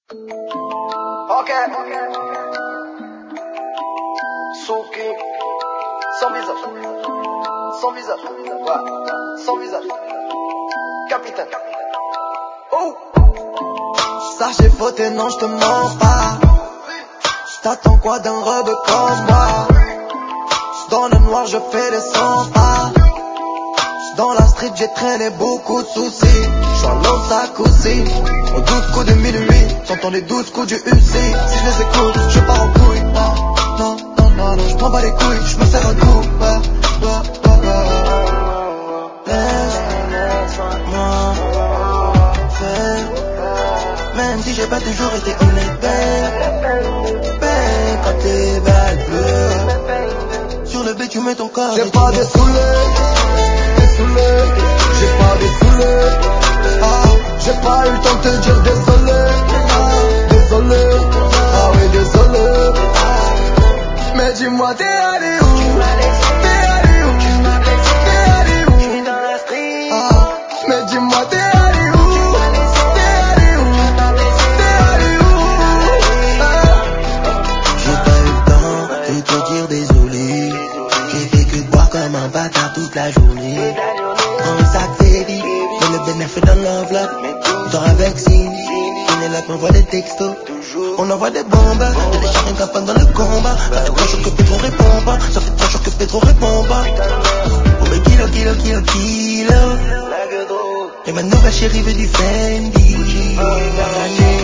Ok. Souki. Sans visage. Sans visage. Ouais. Sans visage. Capitaine. Oh. Ça j'ai fauté, non je te mens pas. T'attends quoi d'un rebeu comme moi? Dans le noir je fais des 100 pas. Dans la street j'ai traîné beaucoup de soucis. J'suis en l'autre sac aussi. Aux 12 coups de minuit, j'entends les 12 coups du UC. Si je les écoute, je pars en couille. Non, j'prends pas les couilles, j'me sers un coup. Laisse-moi faire. Même si j'ai pas toujours été honnête, quand tes balles pleurent sur le B tu mets ton corps. J'ai pas dessoulé. J'ai pas dessoulé. J'ai pas eu le temps de te dire désolé. Désolé. Ah oui désolé. Mais dis-moi t'es allé où? T'es allé où? T'es allé où? J'suis dans la street. Mais dis-moi t'es allé où? T'es allé où? T'es allé où? J'ai pas eu le temps de te dire désolé. J'ai fait que de boire comme un bâtard toute la journée. Dans le sac c'est vide, mais le bénéfice dans l'enveloppe. Dors avec Cindy, Pénélope m'envoie des textos. On envoie des bombes, y'a des charins capables dans le combat. Ça fait 3 jours que Pedro répond pas. Ça fait 3 jours que Pedro répond pas. Oh mais kilo. Et ma nouvelle chérie veut du Fendi.